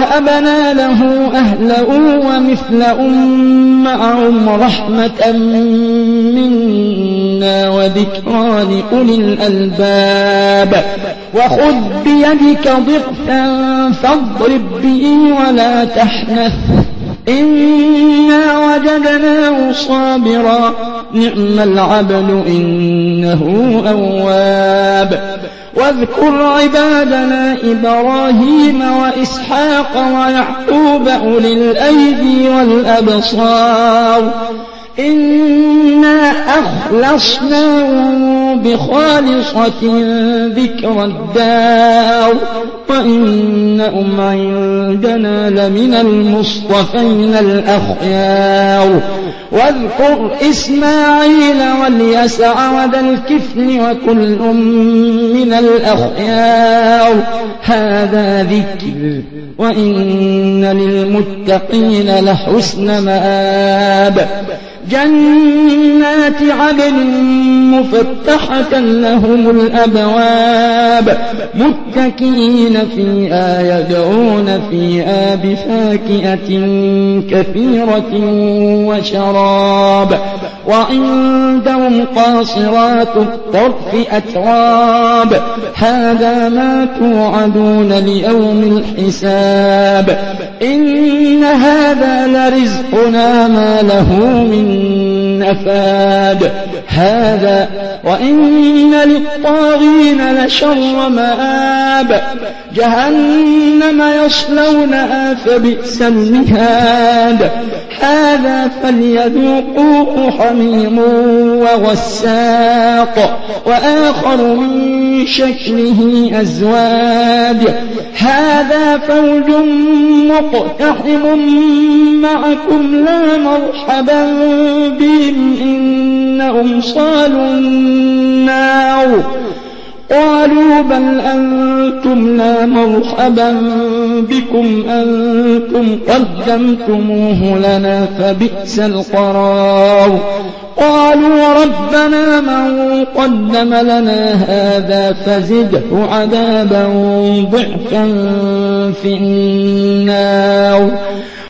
ووهبنا له أهله ومثلهم معهم رحمة منا وذكرى لأولي الألباب وخذ بيدك ضغثا فاضرب به ولا تحنث إنا وجدناه صابرا نعم العبد إنه أواب واذكر عبادنا إبراهيم وإسحاق ويعقوب أولي الأيدي والأبصار إنا أخلصناهم بخالصة ذكر الدار وإنهم عندنا لمن المصطفين الأخيار واذكر إسماعيل واليسع وذا الكفل وكل من الأخيار هذا ذكر وإن للمتقين لحسن مآب جنات عدن مفتحة لهم الأبواب متكئين فيها يدعون فيها بفاكهة كثيرة وشراب وعندهم قاصرات الطرف أتراب هذا ما توعدون ليوم الحساب إن هذا لرزقنا ما له من نفاد هذا وإن للطاغين لشر مآب جهنم يصلونها فبئس المهاد هذا فليذوقوه حميم وغساق وآخر من شكله أزواج هذا فوج مقتحم معكم لا مرحبا بهم إنهم صالوا النار قالوا بل أنتم لا مرحبا بكم أنتم قدمتموه لنا فبئس القرار قالوا ربنا من قدم لنا هذا فزده عذابا ضعفا في النار